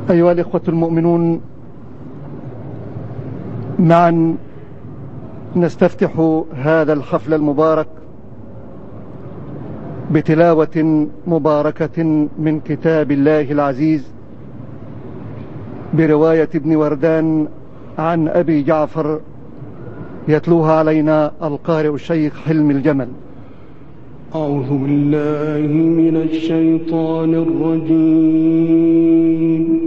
أيها الإخوة المؤمنون، معا نستفتح هذا الحفل المبارك بتلاوة مباركة من كتاب الله العزيز برواية ابن وردان عن أبي جعفر، يتلوها علينا القارئ الشيخ حلمي الجمل. أعوذ بالله من الشيطان الرجيم.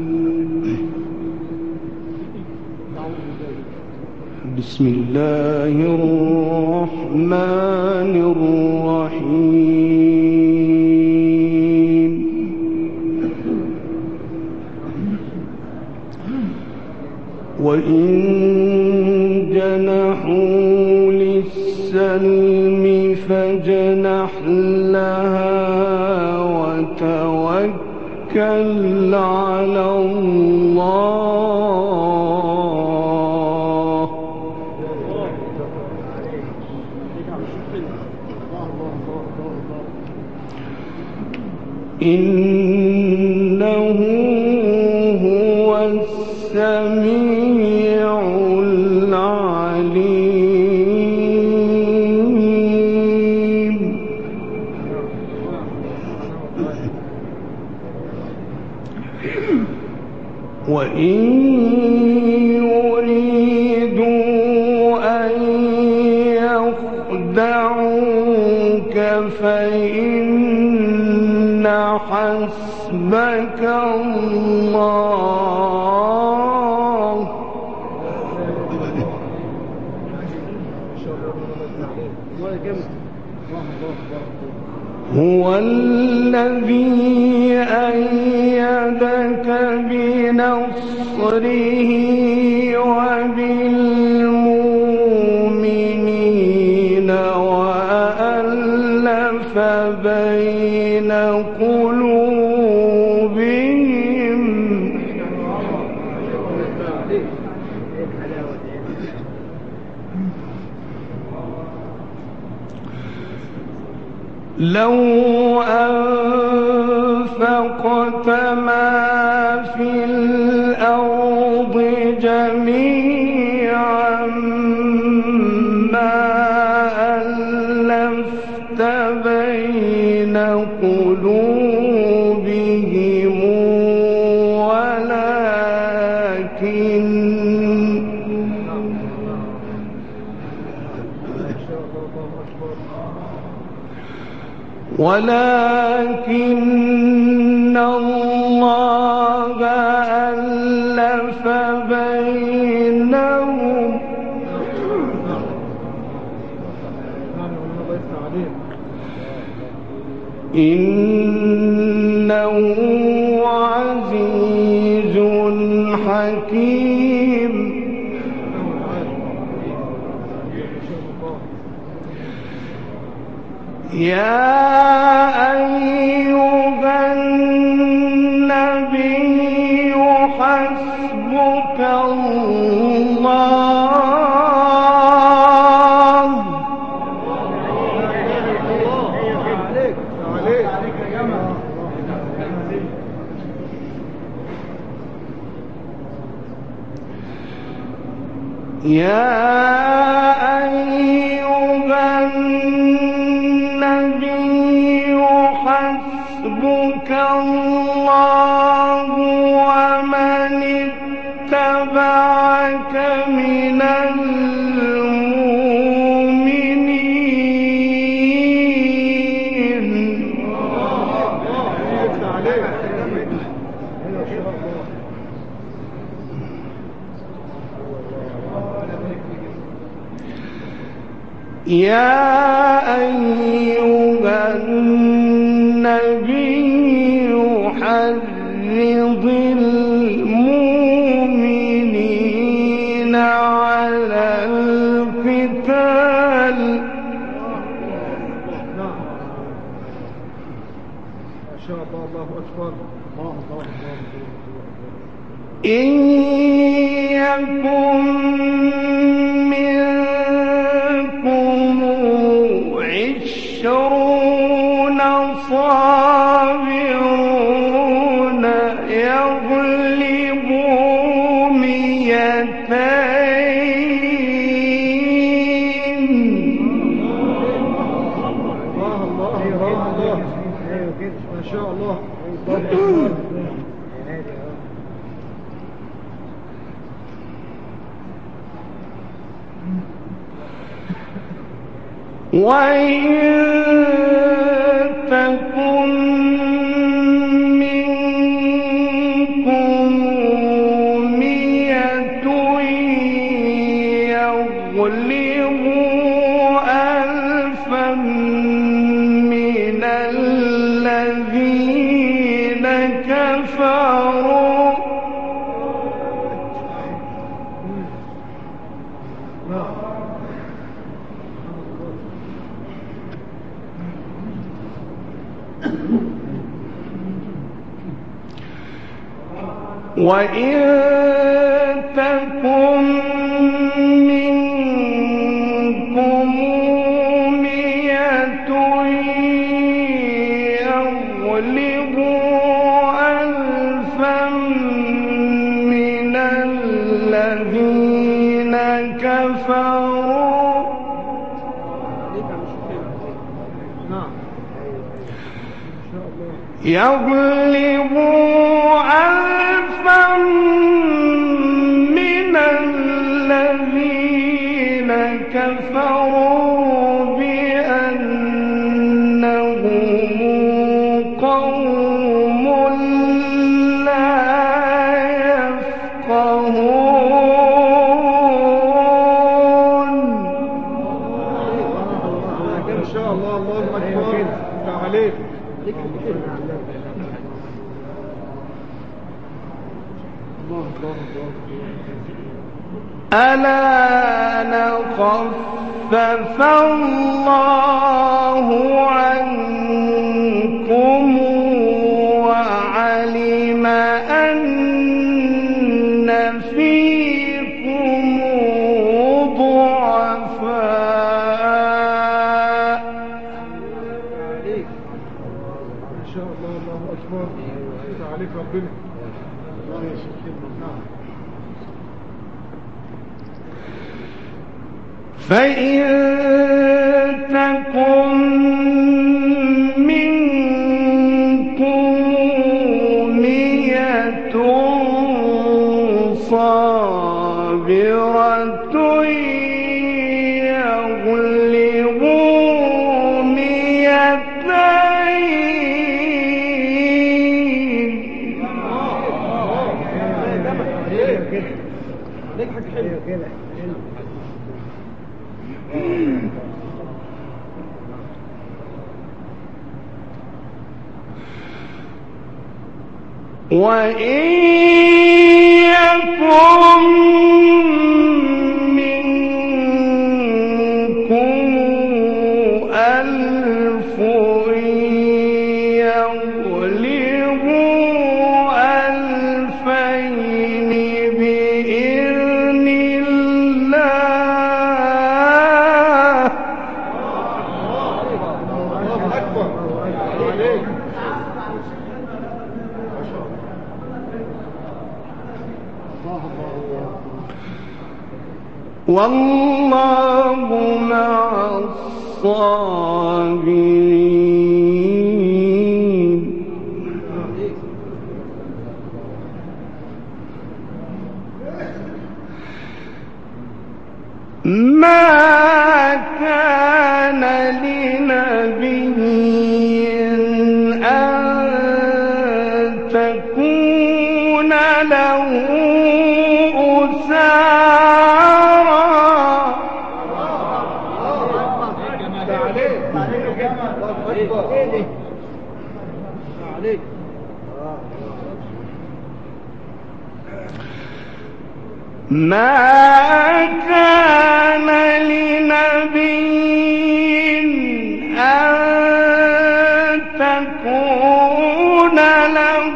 بسم الله الرحمن الرحيم. وإن جنحوا للسلم فاجنح لها وتوكل على الله. إنه هو السميع العليم. وإن يريدوا أن يخدعوك فإن حسبك الله هو الذي أيدك بنصره وبالمؤمنين وألف بين قلوبهم. لو أنفقت ما في الأرض جميعا ما ألفت بين قلوبهم ولكن الله ألف بينهم. إنه عزيز حكيم. يا أيها النبي حسبك الله. يا أيها النبي حسبك الله ومن اتبعك من المؤمنين. يا أيها النبي حرض المؤمنين على القتال ما شاء الله. الله أكبر. إن يكن منكم 20 صابرون يغلبوا 200. ما شاء الله. وإن تكن منكم 100 يغلبوا 1000 من الذين كفروا. وإن تكن منكم 100 يغلبوا 1000 من الذين كفروا. يغلبوا 1000 من الذين كفروا بأنهم قوم لا يفقهون. إن شاء الله. الله أكبر. عليك. ألا نخفف الله عنكم وعلم أن فيكم ضعفاء. إن شاء الله. الله أكبر. عليك ربنا. فإن تكن منكم 100 صابرة يغلبوا 200. وإن يكن منكم 1000 يغلبوا 2000 بإذن الله. الله أكبر. عليك. والله مع الصابرين. ما كان لنبي أن تكون له ما كان لنبي أن تكون له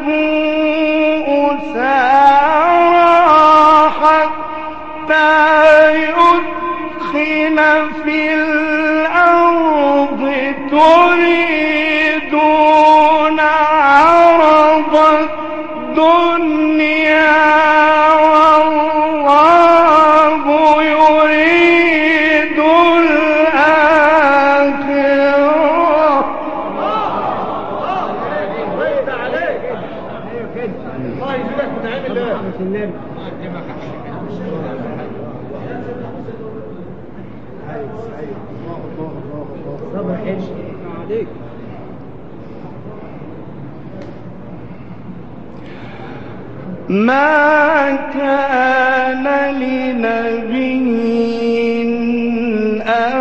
أسارى حتى يدخل في الأرض تريدون عرض الدنيا الدنيا والله يريد الآخرة. ما كان لنبي أن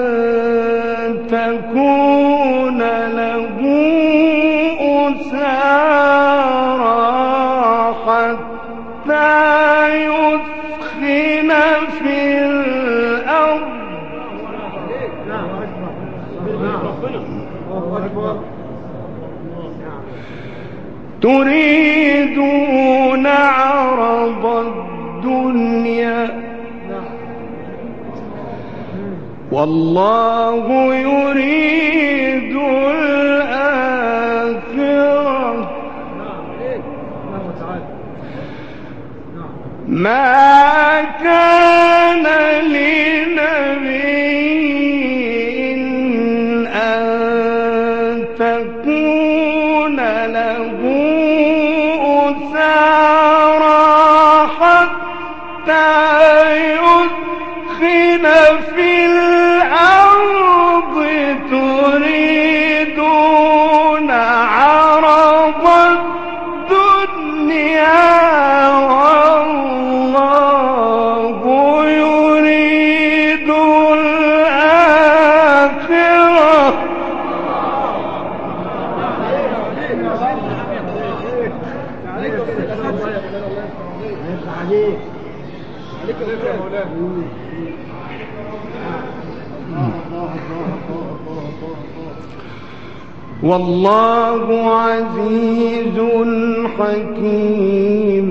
تكون له أسارى حتى يثخن في الأرض. تريدون عرض الدنيا والله يريد الآخرة. ما كان لنبي أن تكون له أسارى حتى يثخن في الأرض. تريدون عرض الدنيا والله يريد الآخرة. والله عزيز حكيم.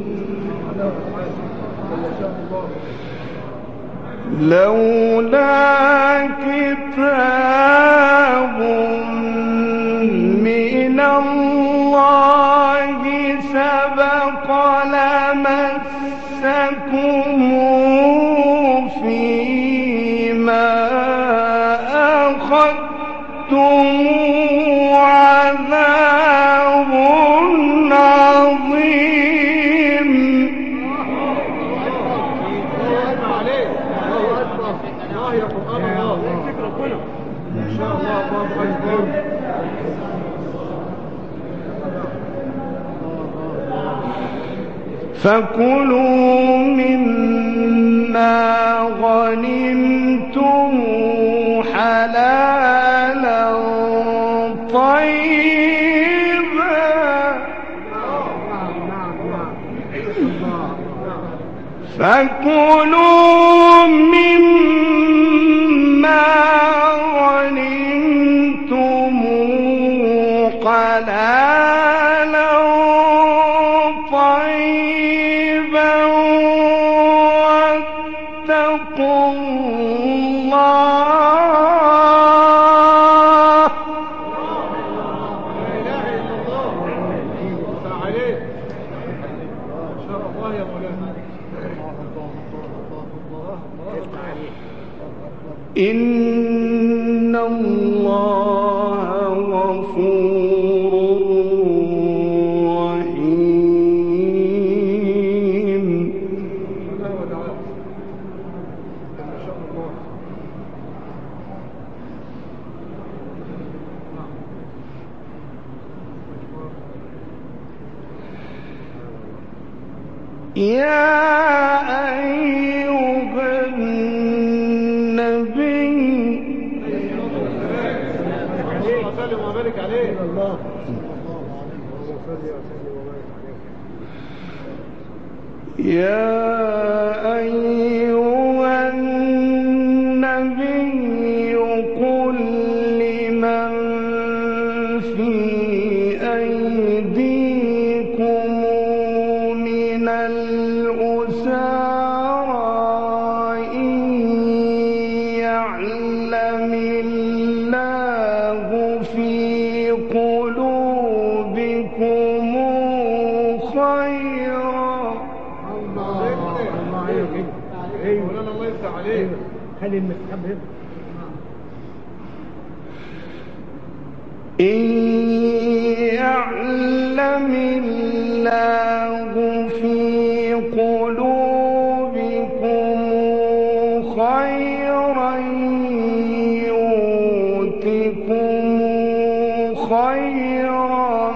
لولا كتاب من الله سبق لمسكم فيما أخذتم عذاب عظيم. فكلوا مما غنمتم حلالا طيبا. فكلوا مما غنمتم حلالا طيبا واتقوا الله. إن الله غفور رحيم. يا أيها النبي وسلم وبارك عليه. يا أيها النبي قل لمن في أيديكم من الأسارى إن يعلم الله في قلوبكم خيرا خيرا. الله عليك. ايوه الله يفتح عليك. خلي المسحب هنا. إن يعلم الله في قلوبكم خيرا يؤتكم خيرا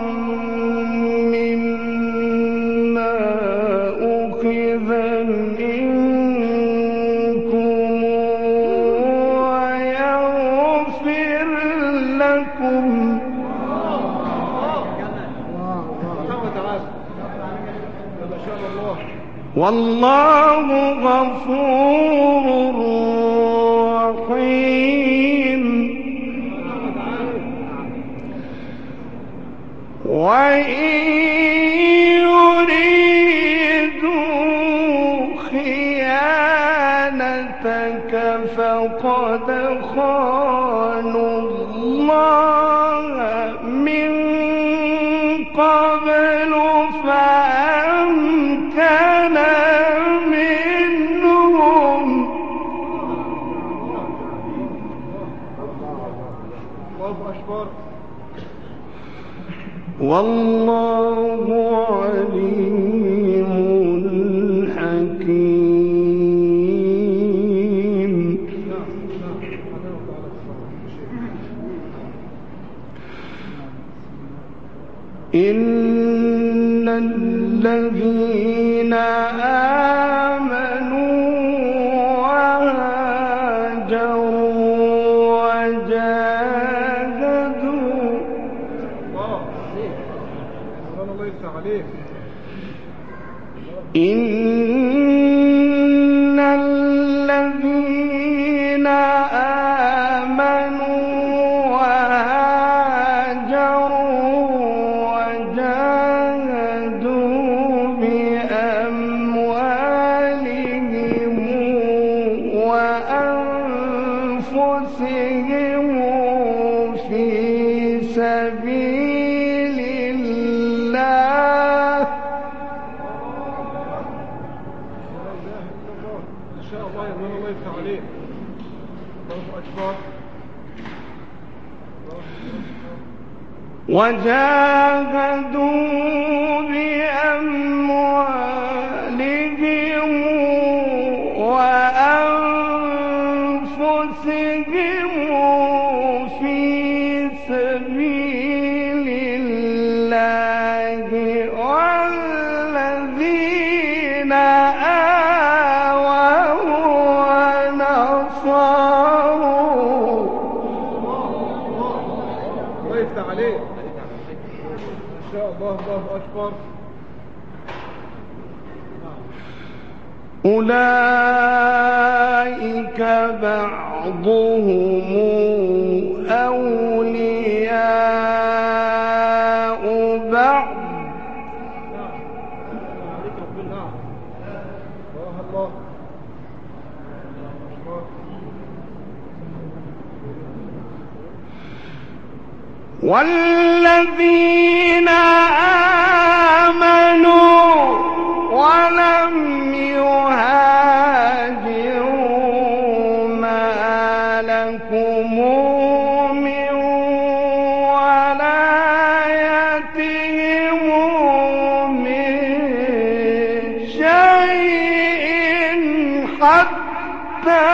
مما أخذ منكم ويغفر لكم والله غفور رحيم. وإن يريدوا خيانتك فقد خانوا الله من قبل فأمكن منهم. الله أكبر. والله عليم حكيم. إن الذين آمنوا وهاجروا وجاهدوا الله يفتح عليك. إن الذين آمنوا وهاجروا وجاهدوا بأموالهم وأنفسهم في سبيل الله إن شاء الله يا الله يفتح عليك. الله أكبر. وجاهدوا بأموالهم وأنفسهم في سبيل الله والذين آووا ونصروا. الله يفتح عليك. إن شاء الله. الله أكبر. أولئك بعضهم أولياء بعض والذين آمنوا ولم يهاجروا ما لكم من ولايتهم من شيء حتى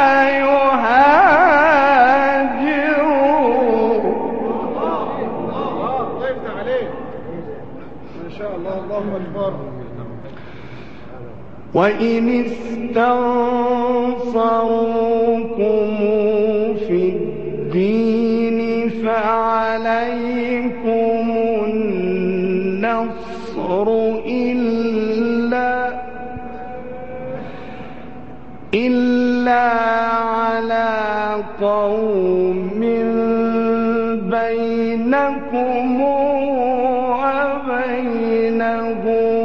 وإن استنصروكم في الدين فعليكم النصر إلا على قوم بينكم وبينهم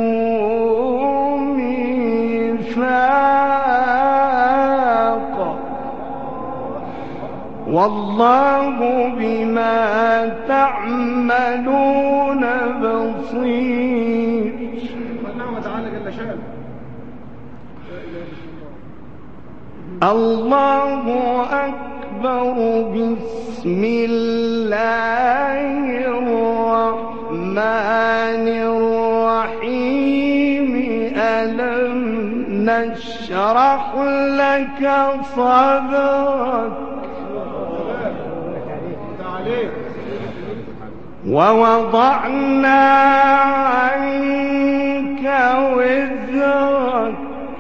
والله بما تعملون بصير. شاء. الله أكبر. بسم الله الرحمن الرحيم. ألم نشرح لك صدرك ووضعنا عنك وزرك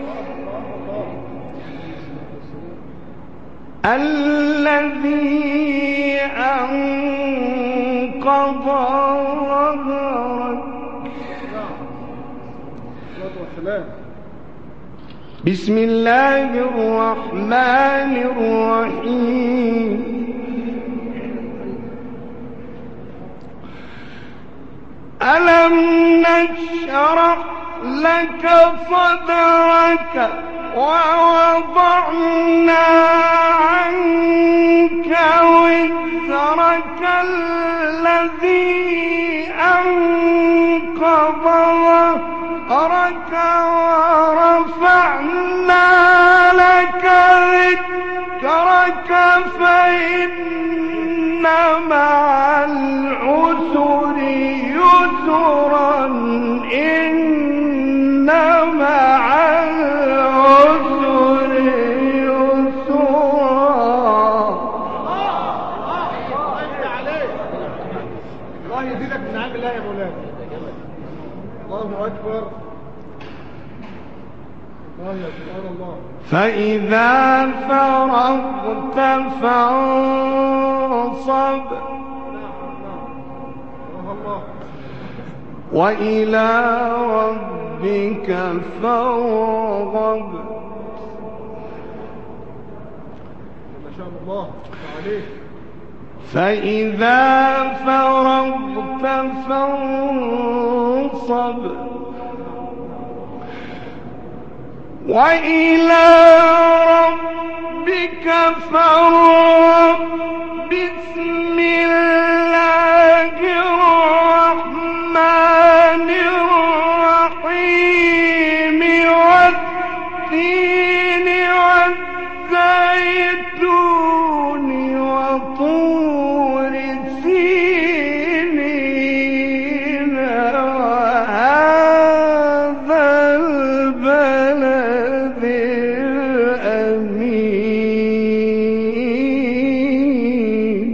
الذي أنقض ظهرك. بسم الله الرحمن الرحيم. ألم نشرح لك صدرك ووضعنا عنك وزرك الذي أنقض ظهرك ورفعنا لك ذكرك فإن مع العسر يسرا. إن مع العسر يسرا. الله يزيدك من عام الله يا مولانا. الله أكبر. الله يا سبحان الله. فإذا فرغت فانصب وإلى ربك فارغب. ما شاء الله عليك. فإذا فرغت فانصب وإلى ربك فارغب. بسم الله الرحمن الرحيم. والتين والزيتون وطور سينين وهذا البلد الأمين.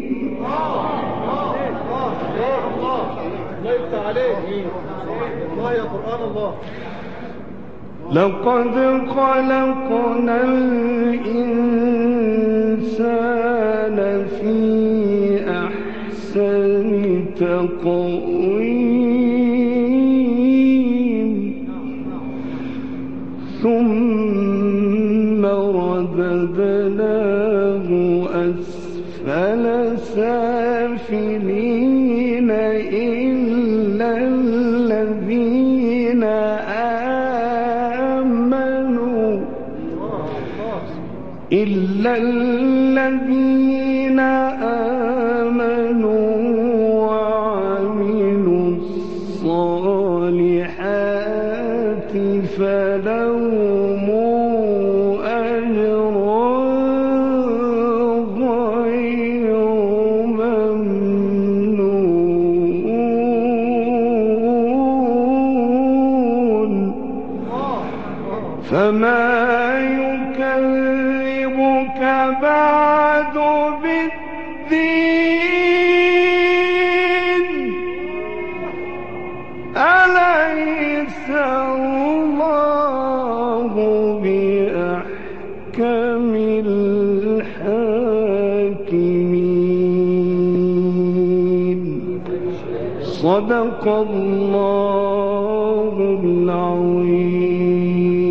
الله يا قرآن الله. لقد خلقنا الإنسان في أحسن تقويم ثم رددناه أسفل سافلين إلا الذين آمنوا وعملوا الصالحات فلهم أجر غير ممنون. فما يكذبك بعد بالدين. أليس الله بأحكم الحاكمين. صدق الله العظيم.